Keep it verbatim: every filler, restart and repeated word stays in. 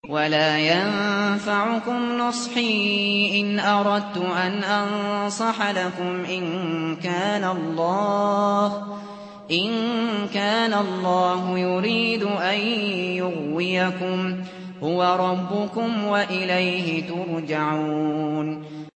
ولا ينفعكم نصحي إن أردت أن أنصح لكم إن كان الله إن كان الله يريد أن يغويكم هو ربكم وإليه ترجعون